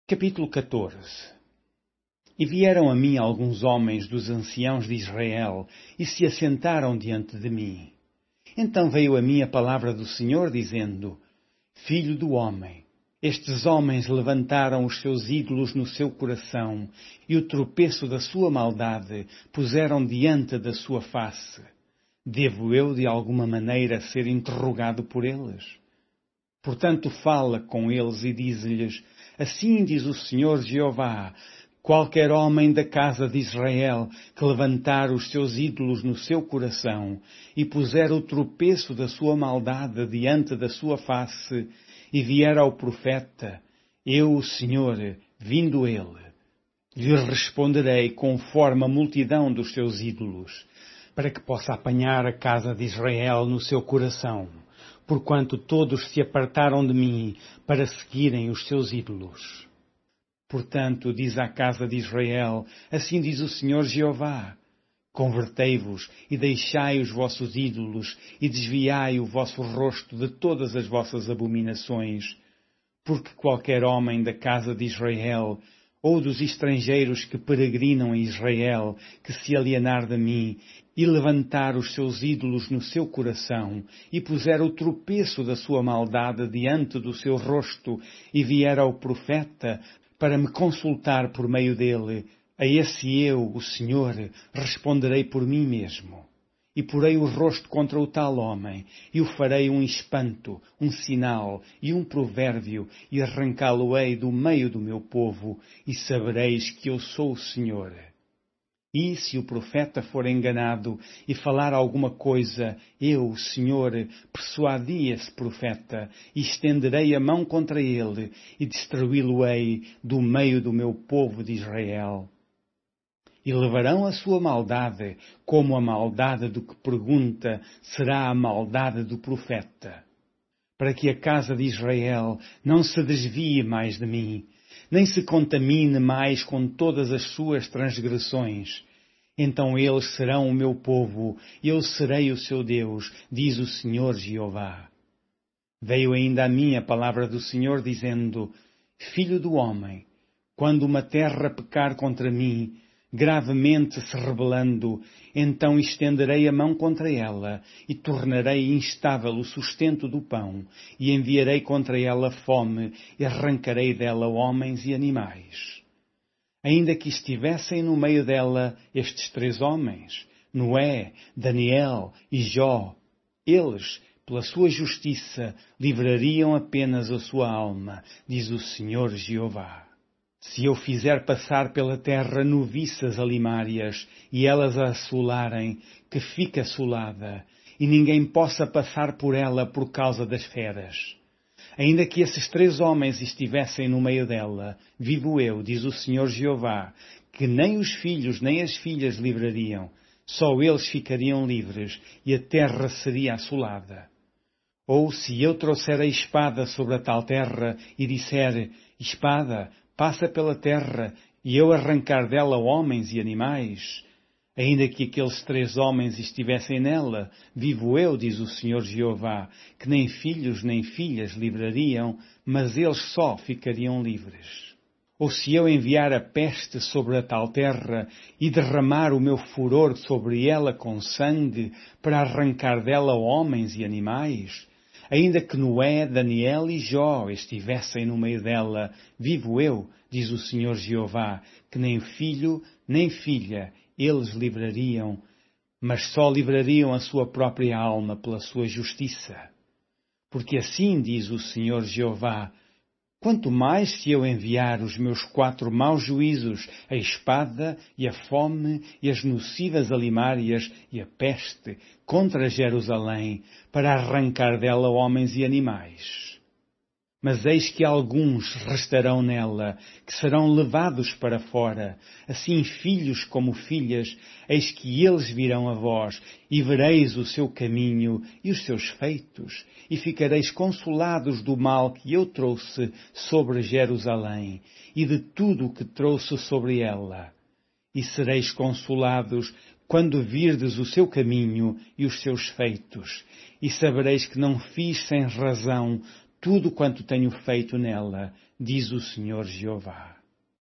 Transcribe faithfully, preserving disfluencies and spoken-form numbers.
Capítulo catorze. E vieram a mim alguns homens dos anciãos de Israel, e se assentaram diante de mim. Então veio a mim a palavra do Senhor, dizendo: Filho do homem, estes homens levantaram os seus ídolos no seu coração, e o tropeço da sua maldade puseram diante da sua face. Devo eu, de alguma maneira, ser interrogado por eles? Portanto, fala com eles e diz-lhes: Assim diz o Senhor Jeová: qualquer homem da casa de Israel que levantar os seus ídolos no seu coração e puser o tropeço da sua maldade diante da sua face e vier ao profeta, eu, o Senhor, vindo ele, lhe responderei conforme a multidão dos seus ídolos, para que possa apanhar a casa de Israel no seu coração, porquanto todos se apartaram de mim para seguirem os seus ídolos. Portanto, diz à casa de Israel, assim diz o Senhor Jeová: convertei-vos e deixai os vossos ídolos e desviai o vosso rosto de todas as vossas abominações, porque qualquer homem da casa de Israel ou dos estrangeiros que peregrinam em Israel, que se alienar de mim e levantar os seus ídolos no seu coração e puser o tropeço da sua maldade diante do seu rosto e vier ao profeta para me consultar por meio dele, a esse eu, o Senhor, responderei por mim mesmo. E porei o rosto contra o tal homem, e o farei um espanto, um sinal e um provérbio, e arrancá-lo-ei do meio do meu povo, e sabereis que eu sou o Senhor. E se o profeta for enganado e falar alguma coisa, eu, o Senhor, persuadi esse profeta, e estenderei a mão contra ele, e destruí-lo-ei do meio do meu povo de Israel. E levarão a sua maldade, como a maldade do que pergunta será a maldade do profeta, para que a casa de Israel não se desvie mais de mim, nem se contamine mais com todas as suas transgressões. Então eles serão o meu povo, e eu serei o seu Deus, diz o Senhor Jeová. Veio ainda a mim a palavra do Senhor, dizendo: Filho do homem, quando uma terra pecar contra mim, gravemente se rebelando, então estenderei a mão contra ela, e tornarei instável o sustento do pão, e enviarei contra ela fome, e arrancarei dela homens e animais. Ainda que estivessem no meio dela estes três homens, Noé, Daniel e Jó, eles, pela sua justiça, livrariam apenas a sua alma, diz o Senhor Jeová. Se eu fizer passar pela terra noviças alimárias, e elas a assolarem, que fique assolada, e ninguém possa passar por ela por causa das feras. Ainda que esses três homens estivessem no meio dela, vivo eu, diz o Senhor Jeová, que nem os filhos nem as filhas livrariam, só eles ficariam livres, e a terra seria assolada. Ou se eu trouxer a espada sobre a tal terra, e disser: espada, passa pela terra, e eu arrancar dela homens e animais, ainda que aqueles três homens estivessem nela, vivo eu, diz o Senhor Jeová, que nem filhos nem filhas livrariam, mas eles só ficariam livres. Ou se eu enviar a peste sobre a tal terra e derramar o meu furor sobre ela com sangue, para arrancar dela homens e animais, ainda que Noé, Daniel e Jó estivessem no meio dela, vivo eu, diz o Senhor Jeová, que nem filho nem filha eles livrariam, mas só livrariam a sua própria alma pela sua justiça. Porque assim diz o Senhor Jeová: quanto mais se eu enviar os meus quatro maus juízos, a espada e a fome e as nocivas alimárias e a peste, contra Jerusalém, para arrancar dela homens e animais. Mas eis que alguns restarão nela, que serão levados para fora, assim filhos como filhas, eis que eles virão a vós, e vereis o seu caminho e os seus feitos, e ficareis consolados do mal que eu trouxe sobre Jerusalém, e de tudo o que trouxe sobre ela. E sereis consolados quando virdes o seu caminho e os seus feitos, e sabereis que não fiz sem razão tudo quanto tenho feito nela, diz o Senhor Jeová.